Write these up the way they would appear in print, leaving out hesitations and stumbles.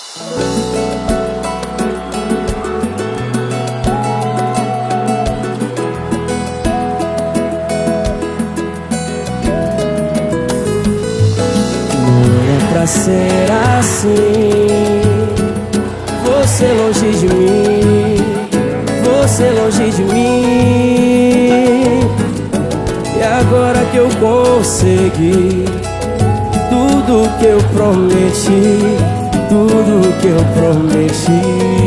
Pra ser assim, você longe de mim, você longe de mim. E agora que eu consegui tudo que eu prometi, tudo que eu prometi,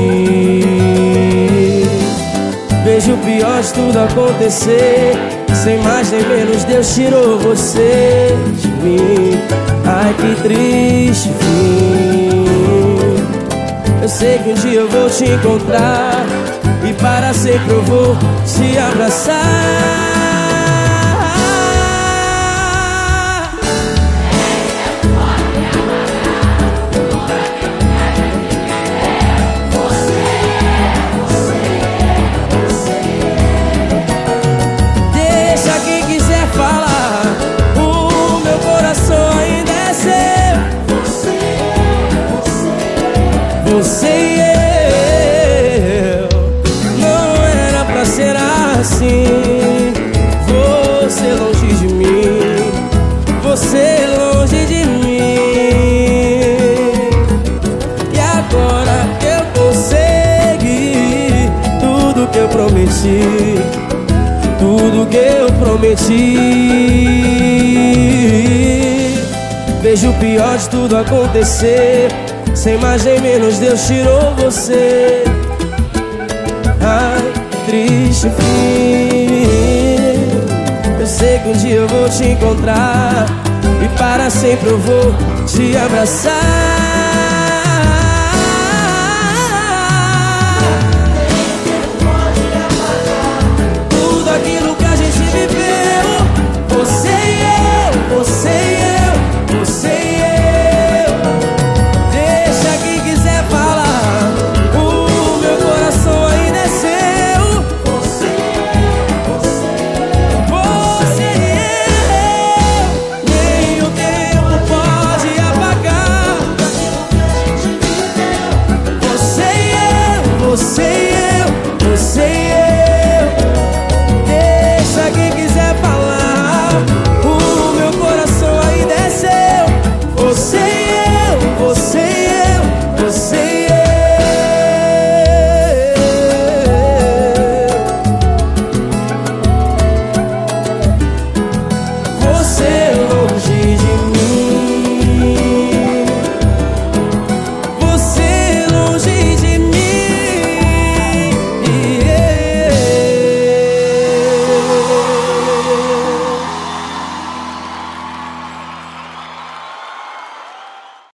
vejo o pior de tudo acontecer. Sem mais nem menos Deus tirou você de mim. Ai, que triste fim. Eu sei que um dia eu vou te encontrar e para sempre eu vou te abraçar. Deixa quem quiser falar, o meu coração ainda é seu. Você e eu, não era pra ser assim. Você longe de mim, você longe de mim. E agora que eu consegui tudo que eu prometi, tudo que eu prometi, vejo o pior de tudo acontecer. Sem mais nem menos Deus tirou você. Ai, triste fim. Eu sei que um dia eu vou te encontrar e para sempre eu vou te abraçar.